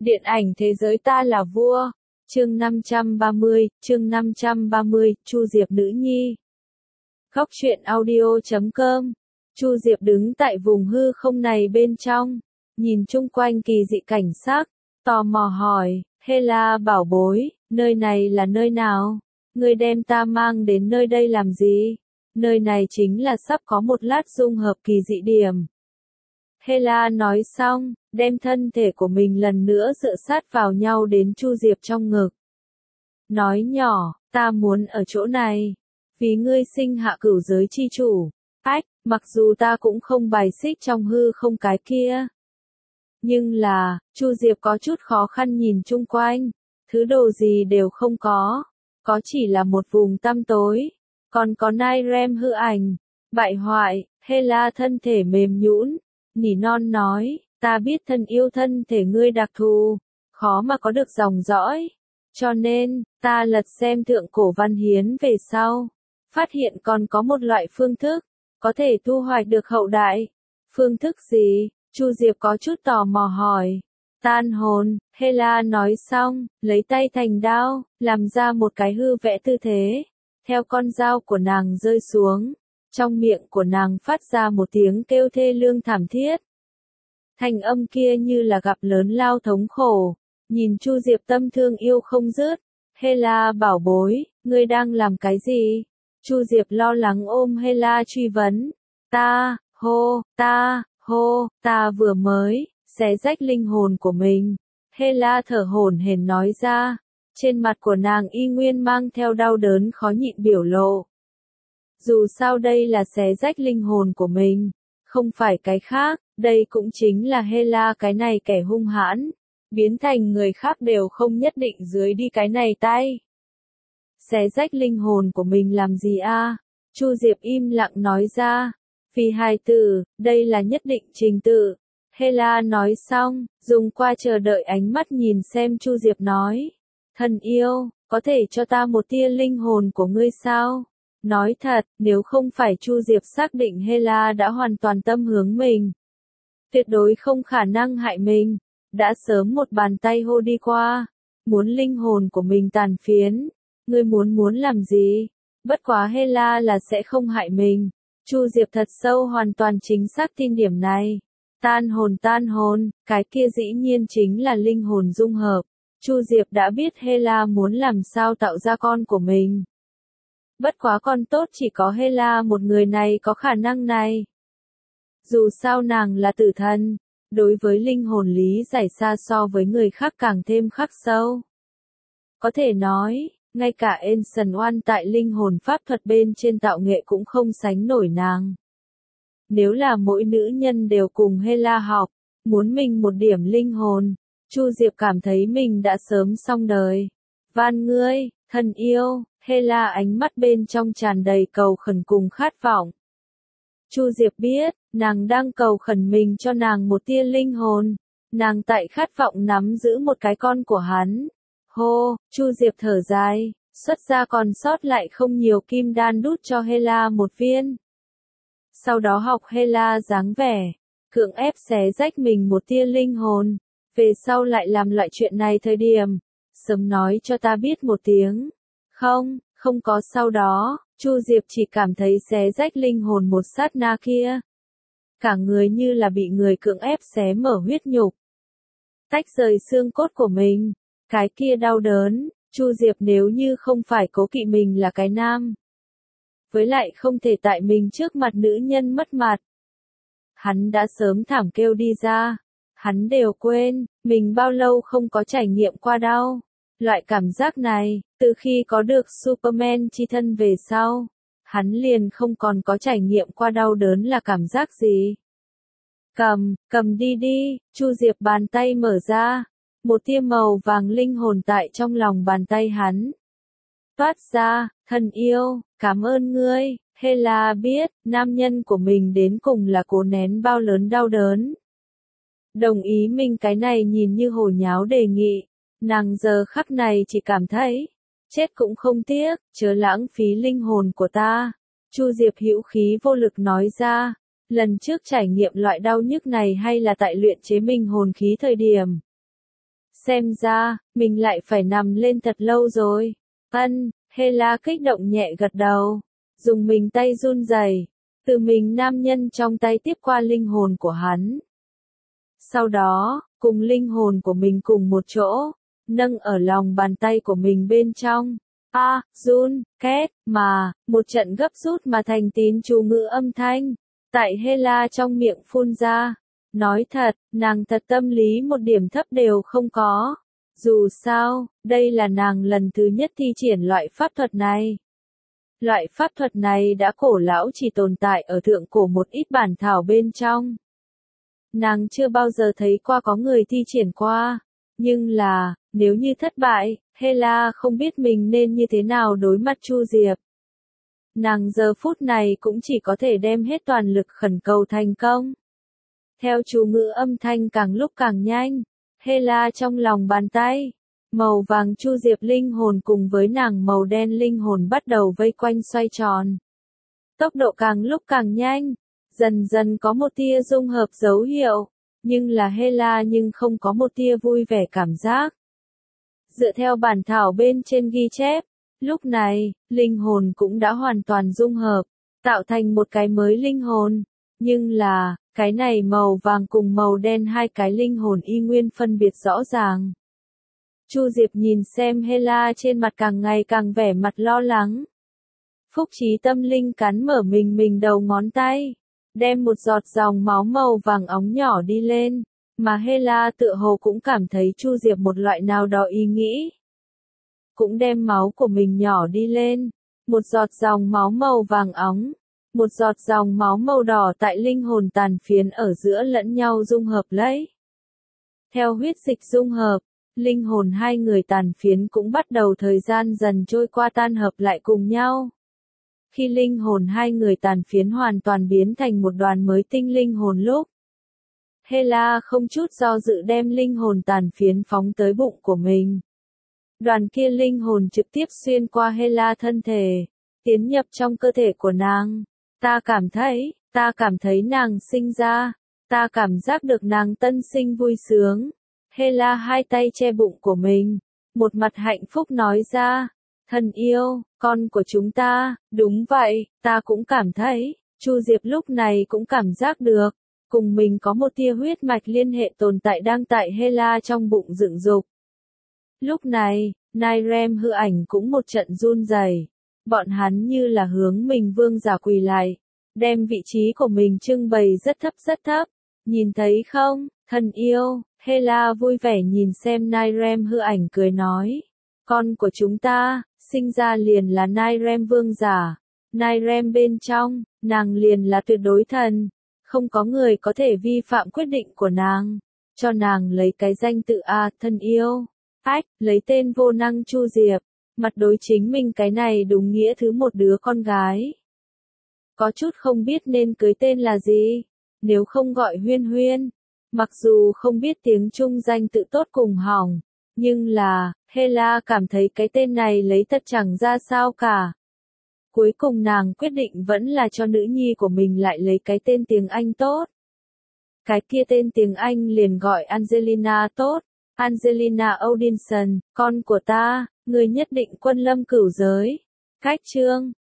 Điện ảnh thế giới ta là vua. Chương 530, Chu Diệp nữ nhi. Góc truyện audio.com. Chu Diệp đứng tại vùng hư không này bên trong, nhìn chung quanh kỳ dị cảnh sắc, tò mò hỏi, Hela bảo bối, nơi này là nơi nào? Ngươi đem ta mang đến nơi đây làm gì? Nơi này chính là sắp có một lát dung hợp kỳ dị điểm. Hela nói xong, đem thân thể của mình lần nữa dựa sát vào nhau đến Chu Diệp trong ngực. Nói nhỏ, ta muốn ở chỗ này, vì ngươi sinh hạ cửu giới chi chủ. Ách, mặc dù ta cũng không bài xích trong hư không cái kia. Nhưng là, Chu Diệp có chút khó khăn nhìn chung quanh, thứ đồ gì đều không có chỉ là một vùng tăm tối, còn có Nairem hư ảnh, bại hoại. Hela thân thể mềm nhũn, nỉ non nói, ta biết thân yêu thân thể ngươi đặc thù, khó mà có được dòng dõi, cho nên, ta lật xem thượng cổ văn hiến về sau, phát hiện còn có một loại phương thức, có thể thu hoạch được hậu đại. Phương thức gì? Chu Diệp có chút tò mò hỏi. Tan hồn, Hela nói xong, lấy tay thành đao, làm ra một cái hư vẽ tư thế. Theo con dao của nàng rơi xuống, trong miệng của nàng phát ra một tiếng kêu thê lương thảm thiết. Thanh âm kia như là gặp lớn lao thống khổ, nhìn Chu Diệp tâm thương yêu không dứt. Hela bảo bối, ngươi đang làm cái gì? Chu Diệp lo lắng ôm Hela truy vấn. Ta vừa mới xé rách linh hồn của mình. Hela thở hổn hển nói ra, trên mặt của nàng y nguyên mang theo đau đớn khó nhịn biểu lộ. Dù sao đây là xé rách linh hồn của mình, không phải cái khác, đây cũng chính là Hela cái này kẻ hung hãn, biến thành người khác đều không nhất định dưới đi cái này tay. Xé rách linh hồn của mình làm gì a? Chu Diệp im lặng nói ra, vì hài tử, đây là nhất định trình tự. Hela nói xong, dùng qua chờ đợi ánh mắt nhìn xem Chu Diệp nói, thân yêu, có thể cho ta một tia linh hồn của ngươi sao? Nói thật, nếu không phải Chu Diệp xác định Hela đã hoàn toàn tâm hướng mình, tuyệt đối không khả năng hại mình, đã sớm một bàn tay hô đi qua, muốn linh hồn của mình tàn phiến, ngươi muốn làm gì? Bất quá Hela là sẽ không hại mình. Chu Diệp thật sâu hoàn toàn chính xác tin điểm này. Tan hồn, cái kia dĩ nhiên chính là linh hồn dung hợp. Chu Diệp đã biết Hela muốn làm sao tạo ra con của mình. Bất quá con tốt chỉ có Hela một người này có khả năng này. Dù sao nàng là tử thần, đối với linh hồn lý giải xa so với người khác càng thêm khắc sâu. Có thể nói, ngay cả Ancient One tại linh hồn pháp thuật bên trên tạo nghệ cũng không sánh nổi nàng. Nếu là mỗi nữ nhân đều cùng Hela học, muốn mình một điểm linh hồn, Chu Diệp cảm thấy mình đã sớm xong đời. Van ngươi, thân yêu, Hela ánh mắt bên trong tràn đầy cầu khẩn cùng khát vọng. Chu Diệp biết, nàng đang cầu khẩn mình cho nàng một tia linh hồn, nàng tại khát vọng nắm giữ một cái con của hắn. Hô, Chu Diệp thở dài, xuất ra còn sót lại không nhiều kim đan đút cho Hela một viên. Sau đó học Hela dáng vẻ, cưỡng ép xé rách mình một tia linh hồn, về sau lại làm loại chuyện này thời điểm, sớm nói cho ta biết một tiếng. Không có sau đó, Chu Diệp chỉ cảm thấy xé rách linh hồn một sát na kia. Cả người như là bị người cưỡng ép xé mở huyết nhục, tách rời xương cốt của mình. Cái kia đau đớn, Chu Diệp nếu như không phải cố kỵ mình là cái nam, với lại không thể tại mình trước mặt nữ nhân mất mặt, hắn đã sớm thảm kêu đi ra. Hắn đều quên, mình bao lâu không có trải nghiệm qua đau. Loại cảm giác này, từ khi có được Superman chi thân về sau, hắn liền không còn có trải nghiệm qua đau đớn là cảm giác gì. Cầm đi, Chu Diệp bàn tay mở ra. Một tia màu vàng linh hồn tại trong lòng bàn tay hắn toát ra, thân yêu, cảm ơn ngươi. Hela biết, nam nhân của mình đến cùng là cố nén bao lớn đau đớn. Đồng ý mình cái này nhìn như hồ nháo đề nghị, nàng giờ khắc này chỉ cảm thấy, chết cũng không tiếc, chớ lãng phí linh hồn của ta. Chu Diệp hữu khí vô lực nói ra, lần trước trải nghiệm loại đau nhức này hay là tại luyện chế minh hồn khí thời điểm. xem ra, mình lại phải nằm lên thật lâu rồi. Hela kích động nhẹ gật đầu, dùng mình tay run rẩy, từ mình nam nhân trong tay tiếp qua linh hồn của hắn. Sau đó, cùng linh hồn của mình cùng một chỗ, nâng ở lòng bàn tay của mình bên trong. Run, két, mà, một trận gấp rút mà thành tín chú ngữ âm thanh, tại Hela trong miệng phun ra. Nói thật, nàng thật tâm lý một điểm thấp đều không có. Dù sao, đây là nàng lần thứ nhất thi triển loại pháp thuật này. Loại pháp thuật này đã cổ lão chỉ tồn tại ở thượng cổ một ít bản thảo bên trong. Nàng chưa bao giờ thấy qua có người thi triển qua. Nhưng là, nếu như thất bại, Hela không biết mình nên như thế nào đối mặt Chu Diệp. Nàng giờ phút này cũng chỉ có thể đem hết toàn lực khẩn cầu thành công. Theo chú ngữ âm thanh càng lúc càng nhanh, Hela trong lòng bàn tay, màu vàng Chu Diệp linh hồn cùng với nàng màu đen linh hồn bắt đầu vây quanh xoay tròn. Tốc độ càng lúc càng nhanh, dần dần có một tia dung hợp dấu hiệu, nhưng là Hela nhưng không có một tia vui vẻ cảm giác. Dựa theo bản thảo bên trên ghi chép, lúc này, linh hồn cũng đã hoàn toàn dung hợp, tạo thành một cái mới linh hồn, nhưng là, cái này màu vàng cùng màu đen hai cái linh hồn y nguyên phân biệt rõ ràng. Chu Diệp nhìn xem Hela trên mặt càng ngày càng vẻ mặt lo lắng. Phúc trí tâm linh cắn mở mình đầu ngón tay, đem một giọt dòng máu màu vàng óng nhỏ đi lên, mà Hela tựa hồ cũng cảm thấy Chu Diệp một loại nào đó ý nghĩ. Cũng đem máu của mình nhỏ đi lên, một giọt dòng máu màu vàng óng, một giọt dòng máu màu đỏ tại linh hồn tàn phiến ở giữa lẫn nhau dung hợp lấy. Theo huyết dịch dung hợp, linh hồn hai người tàn phiến cũng bắt đầu thời gian dần trôi qua tan hợp lại cùng nhau. Khi linh hồn hai người tàn phiến hoàn toàn biến thành một đoàn mới tinh linh hồn lúc, Hela không chút do dự đem linh hồn tàn phiến phóng tới bụng của mình. Đoàn kia linh hồn trực tiếp xuyên qua Hela thân thể, tiến nhập trong cơ thể của nàng. Ta cảm thấy nàng sinh ra, ta cảm giác được nàng tân sinh vui sướng. Hela hai tay che bụng của mình, một mặt hạnh phúc nói ra, thân yêu, con của chúng ta, đúng vậy, ta cũng cảm thấy, Chu Diệp lúc này cũng cảm giác được, cùng mình có một tia huyết mạch liên hệ tồn tại đang tại Hela trong bụng dựng dục. Lúc này, Nairem hư ảnh cũng một trận run rẩy, bọn hắn như là hướng mình vương giả quỳ lại, đem vị trí của mình trưng bày rất thấp, nhìn thấy không, thân yêu. Hela vui vẻ nhìn xem Nairem hư ảnh cười nói, con của chúng ta, sinh ra liền là Nairem vương giả, Nairem bên trong, nàng liền là tuyệt đối thần, không có người có thể vi phạm quyết định của nàng, cho nàng lấy cái danh tự thân yêu, lấy tên vô năng Chu Diệp, mặt đối chính mình cái này đúng nghĩa thứ một đứa con gái. Có chút không biết nên cưới tên là gì, nếu không gọi Huyên Huyên. Mặc dù không biết tiếng Trung danh tự tốt cùng hỏng, nhưng là, Hela cảm thấy cái tên này lấy thật chẳng ra sao cả. Cuối cùng nàng quyết định vẫn là cho nữ nhi của mình lại lấy cái tên tiếng Anh tốt. Cái kia tên tiếng Anh liền gọi Angelina tốt, Angelina Odinson, con của ta, người nhất định quân lâm cửu giới. Cách chương